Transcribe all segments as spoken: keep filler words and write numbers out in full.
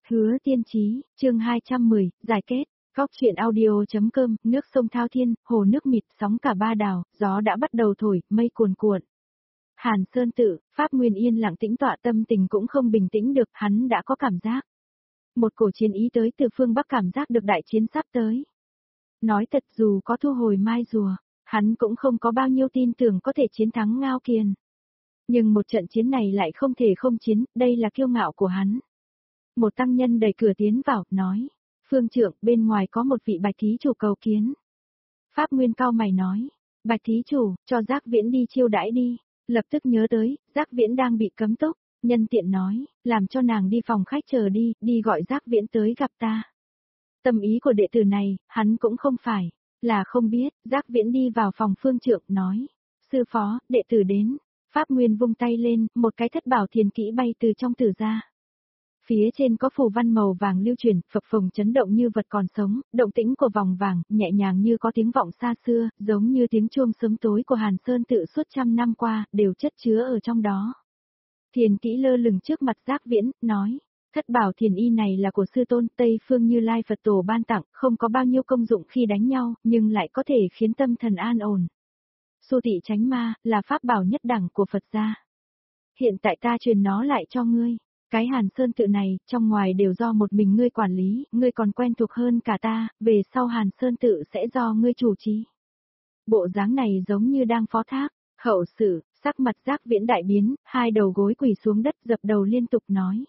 Hứa Tiên Chí, chương hai trăm mười, giải kết. Góc truyện audio.com, nước sông thao thiên, hồ nước mịt, sóng cả ba đảo, gió đã bắt đầu thổi, mây cuồn cuộn. Hàn Sơn Tự, Pháp Nguyên yên lặng tĩnh tọa, tâm tình cũng không bình tĩnh được, hắn đã có cảm giác. Một cổ chiến ý tới từ phương Bắc, cảm giác được đại chiến sắp tới. Nói thật, dù có thu hồi mai rùa, hắn cũng không có bao nhiêu tin tưởng có thể chiến thắng Ngao Kiền. Nhưng một trận chiến này lại không thể không chiến, đây là kiêu ngạo của hắn. Một tăng nhân đẩy cửa tiến vào, nói, Phương Trượng, bên ngoài có một vị Bạch thí chủ cầu kiến. Pháp Nguyên cao mày nói, Bạch thí chủ, cho Giác Viễn đi chiêu đãi đi. Lập tức nhớ tới, Giác Viễn đang bị cấm túc, nhân tiện nói, làm cho nàng đi phòng khách chờ đi, đi gọi Giác Viễn tới gặp ta. Tâm ý của đệ tử này, hắn cũng không phải, là không biết. Giác Viễn đi vào phòng Phương Trượng, nói, sư phó, đệ tử đến. Pháp Nguyên vung tay lên, một cái thất bảo thiền kỹ bay từ trong tử ra. Phía trên có phù văn màu vàng lưu truyền, phập phồng chấn động như vật còn sống, động tĩnh của vòng vàng, nhẹ nhàng như có tiếng vọng xa xưa, giống như tiếng chuông sớm tối của Hàn Sơn Tự suốt trăm năm qua, đều chất chứa ở trong đó. Thiền kỹ lơ lửng trước mặt Giác Viễn, nói, thất bảo thiền y này là của sư tôn Tây Phương Như Lai Phật Tổ ban tặng, không có bao nhiêu công dụng khi đánh nhau, nhưng lại có thể khiến tâm thần an ổn. Su Tị Chánh Ma, là pháp bảo nhất đẳng của Phật gia. Hiện tại ta truyền nó lại cho ngươi. Cái Hàn Sơn Tự này, trong ngoài đều do một mình ngươi quản lý, ngươi còn quen thuộc hơn cả ta, về sau Hàn Sơn Tự sẽ do ngươi chủ trì. Bộ dáng này giống như đang phó thác, hậu sự, sắc mặt Giác Viễn đại biến, hai đầu gối quỳ xuống đất dập đầu liên tục nói.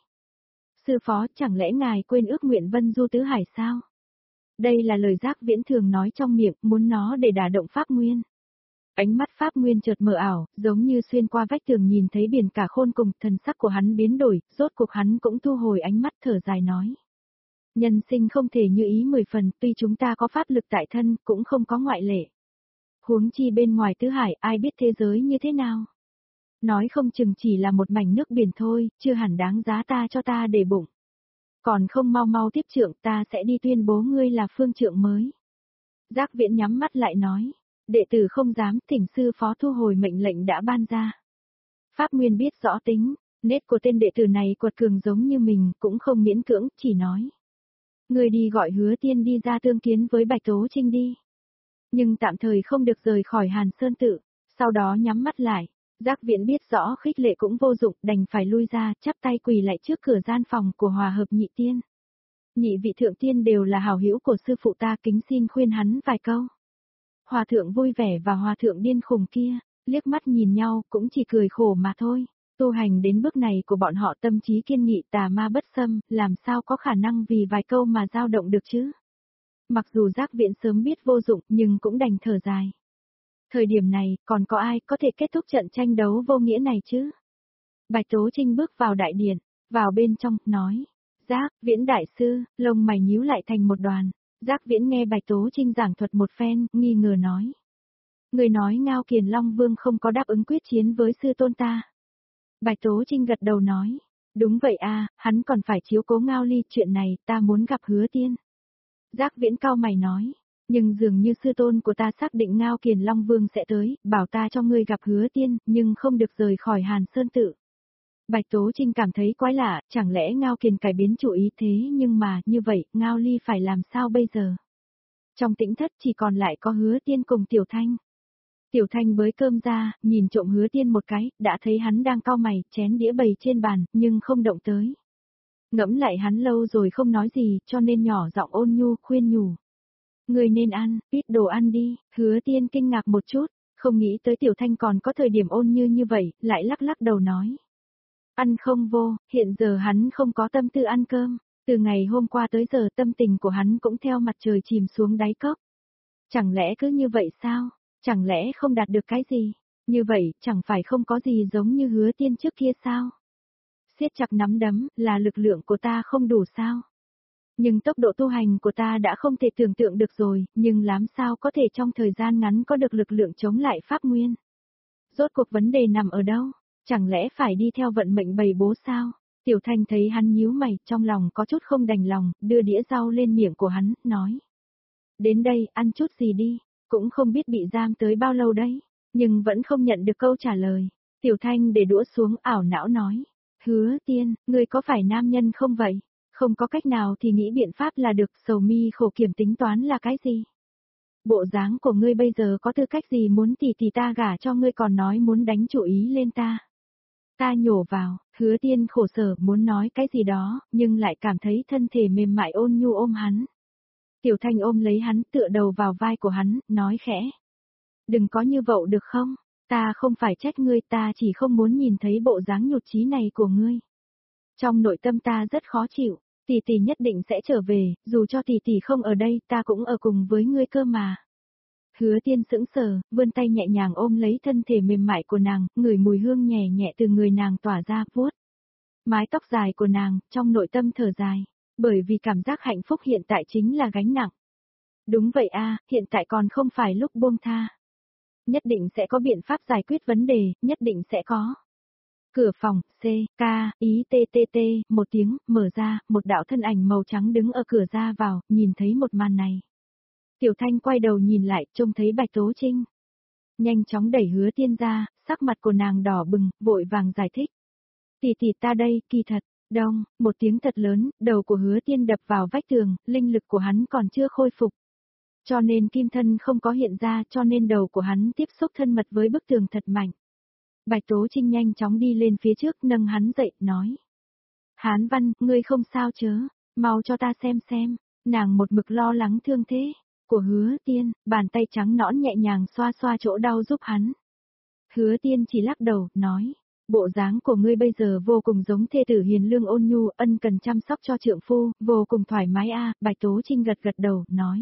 Sư phó, chẳng lẽ ngài quên ước nguyện Vân Du Tứ Hải sao? Đây là lời Giác Viễn thường nói trong miệng, muốn nó để đả động Pháp Nguyên. Ánh mắt Pháp Nguyên chợt mờ ảo, giống như xuyên qua vách tường nhìn thấy biển cả khôn cùng, thần sắc của hắn biến đổi, rốt cuộc hắn cũng thu hồi ánh mắt thở dài nói. Nhân sinh không thể như ý mười phần, tuy chúng ta có pháp lực tại thân, cũng không có ngoại lệ. Huống chi bên ngoài tứ hải, ai biết thế giới như thế nào? Nói không chừng chỉ là một mảnh nước biển thôi, chưa hẳn đáng giá ta cho ta để bụng. Còn không mau mau tiếp trượng, ta sẽ đi tuyên bố ngươi là phương trượng mới. Giác Viễn nhắm mắt lại nói. Đệ tử không dám, thỉnh sư phó thu hồi mệnh lệnh đã ban ra. Pháp Nguyên biết rõ tính, nết của tên đệ tử này quật cường giống như mình, cũng không miễn cưỡng, chỉ nói. Người đi gọi Hứa Tiên đi ra tương kiến với Bạch Tố Trinh đi. Nhưng tạm thời không được rời khỏi Hàn Sơn Tự, sau đó nhắm mắt lại. Giác Viễn biết rõ khích lệ cũng vô dụng, đành phải lui ra, chắp tay quỳ lại trước cửa gian phòng của Hòa Hợp Nhị Tiên. Nhị vị thượng tiên đều là hảo hữu của sư phụ ta, kính xin khuyên hắn vài câu. Hòa thượng vui vẻ và hòa thượng điên khùng kia, liếc mắt nhìn nhau cũng chỉ cười khổ mà thôi. Tu hành đến bước này của bọn họ tâm trí kiên nghị, tà ma bất xâm, làm sao có khả năng vì vài câu mà dao động được chứ? Mặc dù Giác Viễn sớm biết vô dụng nhưng cũng đành thở dài. Thời điểm này còn có ai có thể kết thúc trận tranh đấu vô nghĩa này chứ? Bạch Tố Trinh bước vào đại điện, vào bên trong, nói. Giác Viễn đại sư, lông mày nhíu lại thành một đoàn. Giác Viễn nghe Bạch Tố Trinh giảng thuật một phen, nghi ngờ nói. Người nói Ngao Kiền Long Vương không có đáp ứng quyết chiến với sư tôn ta. Bạch Tố Trinh gật đầu nói. Đúng vậy a, hắn còn phải chiếu cố Ngao Ly, chuyện này ta muốn gặp Hứa Tiên. Giác Viễn cao mày nói. Nhưng dường như sư tôn của ta xác định Ngao Kiền Long Vương sẽ tới, bảo ta cho ngươi gặp Hứa Tiên, nhưng không được rời khỏi Hàn Sơn Tự. Bạch Tố Trinh cảm thấy quái lạ, chẳng lẽ Ngao Kiền cải biến chủ ý thế, nhưng mà, như vậy, Ngao Ly phải làm sao bây giờ? Trong tĩnh thất chỉ còn lại có Hứa Tiên cùng Tiểu Thanh. Tiểu Thanh bới cơm ra, nhìn trộm Hứa Tiên một cái, đã thấy hắn đang cau mày, chén đĩa bày trên bàn, nhưng không động tới. Ngẫm lại hắn lâu rồi không nói gì, cho nên nhỏ giọng ôn nhu, khuyên nhủ. Người nên ăn, ít đồ ăn đi. Hứa Tiên kinh ngạc một chút, không nghĩ tới Tiểu Thanh còn có thời điểm ôn như như vậy, lại lắc lắc đầu nói. Ăn không vô, hiện giờ hắn không có tâm tư ăn cơm, từ ngày hôm qua tới giờ tâm tình của hắn cũng theo mặt trời chìm xuống đáy cốc. Chẳng lẽ cứ như vậy sao? Chẳng lẽ không đạt được cái gì? Như vậy, chẳng phải không có gì giống như Hứa Tiên trước kia sao? Siết chặt nắm đấm, là lực lượng của ta không đủ sao? Nhưng tốc độ tu hành của ta đã không thể tưởng tượng được rồi, nhưng làm sao có thể trong thời gian ngắn có được lực lượng chống lại Pháp Nguyên? Rốt cuộc vấn đề nằm ở đâu? Chẳng lẽ phải đi theo vận mệnh bầy bố sao? Tiểu Thanh thấy hắn nhíu mày, trong lòng có chút không đành lòng, đưa đĩa rau lên miệng của hắn, nói. Đến đây, ăn chút gì đi, cũng không biết bị giam tới bao lâu đấy, nhưng vẫn không nhận được câu trả lời. Tiểu Thanh để đũa xuống, ảo não nói. Hứa Tiên, ngươi có phải nam nhân không vậy? Không có cách nào thì nghĩ biện pháp là được, sầu mi khổ kiểm tính toán là cái gì? Bộ dáng của ngươi bây giờ có tư cách gì muốn tỷ tỷ ta gả cho ngươi còn nói muốn đánh chủ ý lên ta. Ta nhổ vào, Hứa Tiên khổ sở muốn nói cái gì đó, nhưng lại cảm thấy thân thể mềm mại ôn nhu ôm hắn. Tiểu Thanh ôm lấy hắn tựa đầu vào vai của hắn, nói khẽ. Đừng có như vậy được không? Ta không phải trách ngươi, ta chỉ không muốn nhìn thấy bộ dáng nhụt chí này của ngươi. Trong nội tâm ta rất khó chịu, tỷ tỷ nhất định sẽ trở về, dù cho tỷ tỷ không ở đây, ta cũng ở cùng với ngươi cơ mà. Hứa Tiên sững sờ, vươn tay nhẹ nhàng ôm lấy thân thể mềm mại của nàng, ngửi mùi hương nhẹ nhẹ từ người nàng tỏa ra, vuốt mái tóc dài của nàng, trong nội tâm thở dài, bởi vì cảm giác hạnh phúc hiện tại chính là gánh nặng. Đúng vậy a, hiện tại còn không phải lúc buông tha. Nhất định sẽ có biện pháp giải quyết vấn đề, nhất định sẽ có. Cửa phòng, C, K, ý T T T, một tiếng, mở ra, một đạo thân ảnh màu trắng đứng ở cửa ra vào, nhìn thấy một màn này. Tiểu Thanh quay đầu nhìn lại, trông thấy Bạch Tố Trinh. Nhanh chóng đẩy Hứa Tiên ra, sắc mặt của nàng đỏ bừng, vội vàng giải thích. Tỷ tỷ ta đây, kỳ thật, đông, một tiếng thật lớn, đầu của Hứa Tiên đập vào vách tường, linh lực của hắn còn chưa khôi phục. Cho nên kim thân không có hiện ra, cho nên đầu của hắn tiếp xúc thân mật với bức tường thật mạnh. Bạch Tố Trinh nhanh chóng đi lên phía trước nâng hắn dậy, nói. Hán Văn, ngươi không sao chớ, mau cho ta xem xem, nàng một mực lo lắng thương thế của Hứa Tiên, bàn tay trắng nõn nhẹ nhàng xoa xoa chỗ đau giúp hắn. Hứa Tiên chỉ lắc đầu, nói, bộ dáng của ngươi bây giờ vô cùng giống thê tử hiền lương ôn nhu, ân cần chăm sóc cho trượng phu, vô cùng thoải mái a. Bạch Tố Trinh gật gật đầu, nói.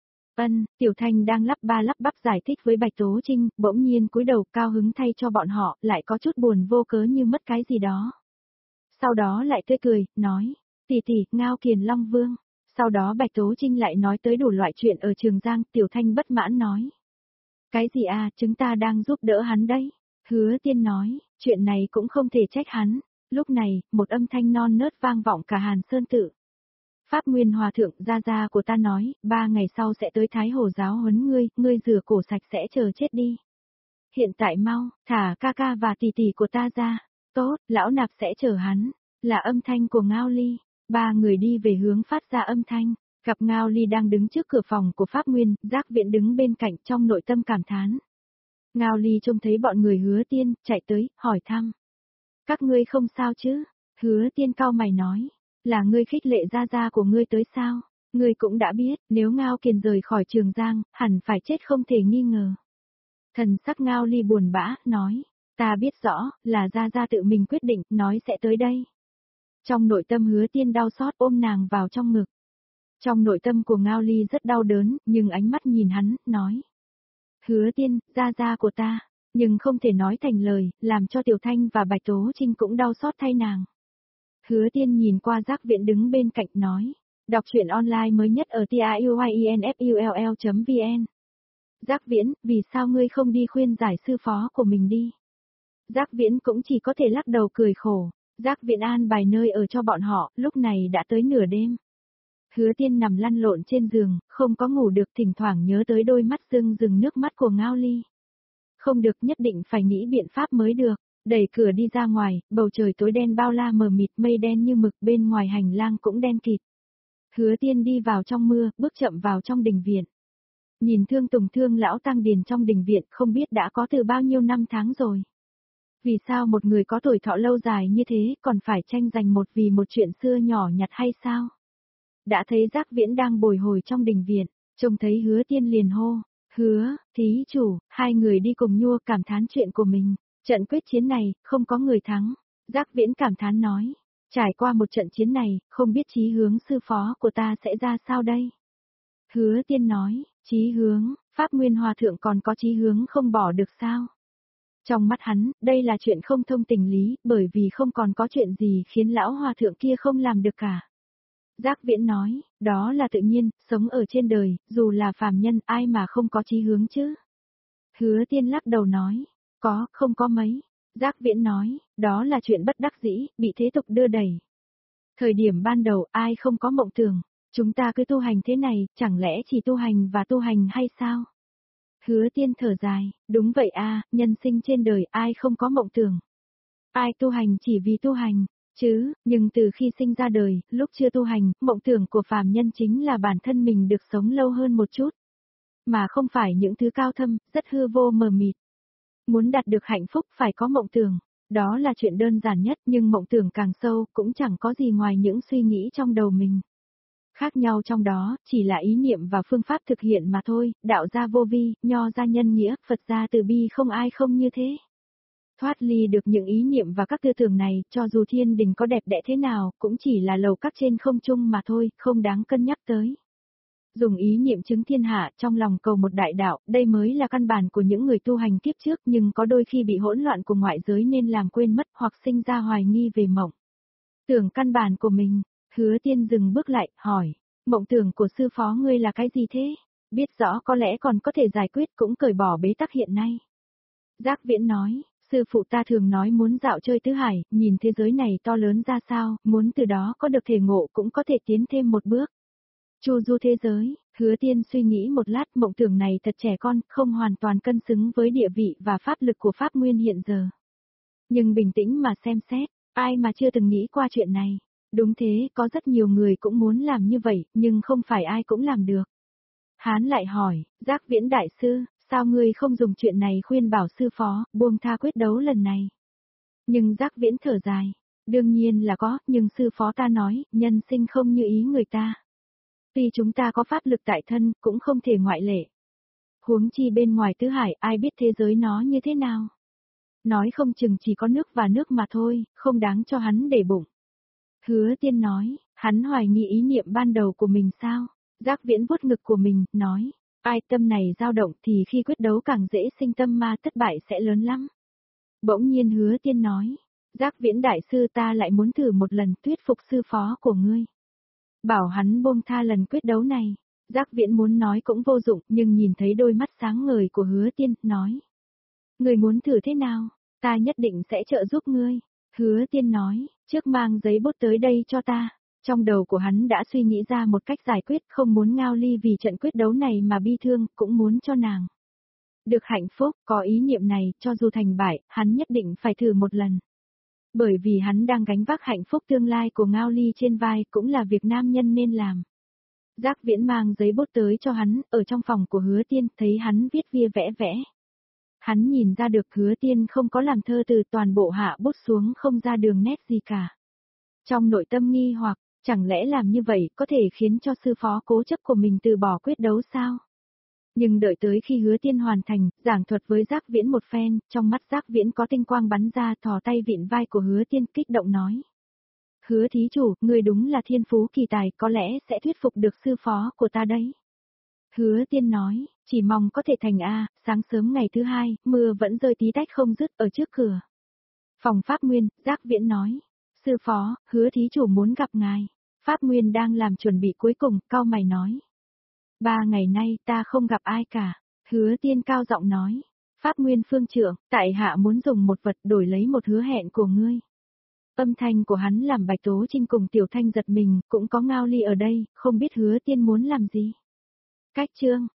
Ân, Tiểu Thanh đang lắp ba lắp bắp giải thích với Bạch Tố Trinh, bỗng nhiên cúi đầu cao hứng thay cho bọn họ, lại có chút buồn vô cớ như mất cái gì đó. Sau đó lại tươi cười, nói, tỷ tỷ, Ngao Kiền Long Vương. Sau đó Bạch Tố Trinh lại nói tới đủ loại chuyện ở Trường Giang, Tiểu Thanh bất mãn nói. Cái gì à, chúng ta đang giúp đỡ hắn đấy. Hứa Tiên nói, chuyện này cũng không thể trách hắn. Lúc này, một âm thanh non nớt vang vọng cả Hàn Sơn Tự. Pháp Nguyên Hòa Thượng gia gia của ta nói, ba ngày sau sẽ tới Thái Hồ giáo huấn ngươi, ngươi rửa cổ sạch sẽ chờ chết đi. Hiện tại mau, thả ca ca và tỷ tỷ của ta ra. Tốt, lão nạp sẽ chờ hắn. Là âm thanh của Ngao Ly. Ba người đi về hướng phát ra âm thanh, gặp Ngao Ly đang đứng trước cửa phòng của Pháp Nguyên, Giác Viễn đứng bên cạnh trong nội tâm cảm thán. Ngao Ly trông thấy bọn người Hứa Tiên, chạy tới, hỏi thăm. Các ngươi không sao chứ? Hứa Tiên cau mày nói, là ngươi khích lệ gia gia của ngươi tới sao? Ngươi cũng đã biết, nếu Ngao Kiền rời khỏi Trường Giang, hẳn phải chết không thể nghi ngờ. Thần sắc Ngao Ly buồn bã, nói, ta biết rõ, là gia gia tự mình quyết định, nói sẽ tới đây. Trong nội tâm Hứa Tiên đau xót ôm nàng vào trong ngực. Trong nội tâm của Ngao Ly rất đau đớn, nhưng ánh mắt nhìn hắn, nói. Hứa Tiên, gia gia của ta, nhưng không thể nói thành lời, làm cho Tiểu Thanh và Bạch Tố Trinh cũng đau xót thay nàng. Hứa Tiên nhìn qua Giác Viễn đứng bên cạnh nói. Đọc truyện online mới nhất ở tiuyinfull chấm vn. Giác Viễn, vì sao ngươi không đi khuyên giải sư phó của mình đi? Giác Viễn cũng chỉ có thể lắc đầu cười khổ. Giác Viễn an bài nơi ở cho bọn họ, lúc này đã tới nửa đêm. Hứa Tiên nằm lăn lộn trên giường, không có ngủ được, thỉnh thoảng nhớ tới đôi mắt rưng rừng nước mắt của Ngao Ly. Không được, nhất định phải nghĩ biện pháp mới được. Đẩy cửa đi ra ngoài, bầu trời tối đen bao la mờ mịt, mây đen như mực, bên ngoài hành lang cũng đen kịt. Hứa Tiên đi vào trong mưa, bước chậm vào trong đình viện. Nhìn Thương Tùng Thương lão tăng điền trong đình viện, không biết đã có từ bao nhiêu năm tháng rồi. Vì sao một người có tuổi thọ lâu dài như thế còn phải tranh giành một vì một chuyện xưa nhỏ nhặt hay sao? Đã thấy Giác Viễn đang bồi hồi trong đình viện, trông thấy Hứa Tiên liền hô, hứa, thí chủ, hai người đi cùng nhua cảm thán chuyện của mình. Trận quyết chiến này, không có người thắng. Giác Viễn cảm thán nói, trải qua một trận chiến này, không biết chí hướng sư phó của ta sẽ ra sao đây? Hứa Tiên nói, chí hướng, Pháp Nguyên Hòa Thượng còn có chí hướng không bỏ được sao? Trong mắt hắn, đây là chuyện không thông tình lý, bởi vì không còn có chuyện gì khiến lão Hòa Thượng kia không làm được cả. Giác Viễn nói, đó là tự nhiên, sống ở trên đời, dù là phàm nhân, ai mà không có chí hướng chứ? Hứa Tiên lắc đầu nói, có, không có mấy. Giác Viễn nói, đó là chuyện bất đắc dĩ, bị thế tục đưa đẩy. Thời điểm ban đầu ai không có mộng tưởng, chúng ta cứ tu hành thế này, chẳng lẽ chỉ tu hành và tu hành hay sao? Hứa Tiên thở dài, đúng vậy a, nhân sinh trên đời ai không có mộng tưởng. Ai tu hành chỉ vì tu hành, chứ, nhưng từ khi sinh ra đời, lúc chưa tu hành, mộng tưởng của phàm nhân chính là bản thân mình được sống lâu hơn một chút. Mà không phải những thứ cao thâm, rất hư vô mờ mịt. Muốn đạt được hạnh phúc phải có mộng tưởng. Đó là chuyện đơn giản nhất nhưng mộng tưởng càng sâu cũng chẳng có gì ngoài những suy nghĩ trong đầu mình. Khác nhau trong đó, chỉ là ý niệm và phương pháp thực hiện mà thôi, đạo gia vô vi, nho gia nhân nghĩa, Phật gia từ bi không ai không như thế. Thoát ly được những ý niệm và các tư tưởng này, cho dù thiên đình có đẹp đẽ thế nào, cũng chỉ là lầu các trên không trung mà thôi, không đáng cân nhắc tới. Dùng ý niệm chứng thiên hạ trong lòng cầu một đại đạo, đây mới là căn bản của những người tu hành kiếp trước nhưng có đôi khi bị hỗn loạn của ngoại giới nên làm quên mất hoặc sinh ra hoài nghi về mộng tưởng căn bản của mình. Hứa Tiên dừng bước lại, hỏi, mộng tưởng của sư phó ngươi là cái gì thế? Biết rõ có lẽ còn có thể giải quyết cũng cởi bỏ bế tắc hiện nay. Giác Viễn nói, sư phụ ta thường nói muốn dạo chơi tứ hải, nhìn thế giới này to lớn ra sao, muốn từ đó có được thể ngộ cũng có thể tiến thêm một bước. Chu du thế giới, Hứa Tiên suy nghĩ một lát, mộng tưởng này thật trẻ con, không hoàn toàn cân xứng với địa vị và pháp lực của Pháp Nguyên hiện giờ. Nhưng bình tĩnh mà xem xét, ai mà chưa từng nghĩ qua chuyện này. Đúng thế, có rất nhiều người cũng muốn làm như vậy, nhưng không phải ai cũng làm được. Hán lại hỏi, Giác Viễn đại sư, sao ngươi không dùng chuyện này khuyên bảo sư phó, buông tha quyết đấu lần này? Nhưng Giác Viễn thở dài, đương nhiên là có, nhưng sư phó ta nói, nhân sinh không như ý người ta. Tuy chúng ta có pháp lực tại thân, cũng không thể ngoại lệ. Huống chi bên ngoài tứ hải, ai biết thế giới nó như thế nào? Nói không chừng chỉ có nước và nước mà thôi, không đáng cho hắn để bụng. Hứa Tiên nói, hắn hoài nghi ý niệm ban đầu của mình sao? Giác Viễn vuốt ngực của mình, nói, ai tâm này dao động thì khi quyết đấu càng dễ sinh tâm ma, thất bại sẽ lớn lắm. Bỗng nhiên Hứa Tiên nói, Giác Viễn đại sư ta lại muốn thử một lần thuyết phục sư phó của ngươi. Bảo hắn buông tha lần quyết đấu này. Giác Viễn muốn nói cũng vô dụng, nhưng nhìn thấy đôi mắt sáng ngời của Hứa Tiên, nói. Ngươi muốn thử thế nào? Ta nhất định sẽ trợ giúp ngươi. Hứa Tiên nói, trước mang giấy bút tới đây cho ta. Trong đầu của hắn đã suy nghĩ ra một cách giải quyết, không muốn Ngao Ly vì trận quyết đấu này mà bi thương, cũng muốn cho nàng được hạnh phúc, có ý niệm này, cho dù thành bại, hắn nhất định phải thử một lần. Bởi vì hắn đang gánh vác hạnh phúc tương lai của Ngao Ly trên vai, cũng là việc nam nhân nên làm. Giác Viễn mang giấy bút tới cho hắn, ở trong phòng của Hứa Tiên, thấy hắn viết via vẽ vẽ. Hắn nhìn ra được Hứa Tiên không có làm thơ từ, toàn bộ hạ bút xuống không ra đường nét gì cả. Trong nội tâm nghi hoặc, chẳng lẽ làm như vậy có thể khiến cho sư phó cố chấp của mình từ bỏ quyết đấu sao? Nhưng đợi tới khi Hứa Tiên hoàn thành, giảng thuật với Giác Viễn một phen, trong mắt Giác Viễn có tinh quang bắn ra, thò tay vịn vai của Hứa Tiên, kích động nói. Hứa thí chủ, người đúng là thiên phú kỳ tài, có lẽ sẽ thuyết phục được sư phó của ta đấy. Hứa Tiên nói, chỉ mong có thể thành a. Sáng sớm ngày thứ hai, mưa vẫn rơi tí tách không dứt ở trước cửa. Phòng Pháp Nguyên, Giác Viễn nói, sư phó, Hứa thí chủ muốn gặp ngài. Pháp Nguyên đang làm chuẩn bị cuối cùng, cau mày nói. Ba ngày nay ta không gặp ai cả. Hứa Tiên cao giọng nói, Pháp Nguyên phương trưởng, tại hạ muốn dùng một vật đổi lấy một hứa hẹn của ngươi. Âm thanh của hắn làm Bạch Tố Trinh cùng Tiểu Thanh giật mình, cũng có Ngao Ly ở đây, không biết Hứa Tiên muốn làm gì. Cách chương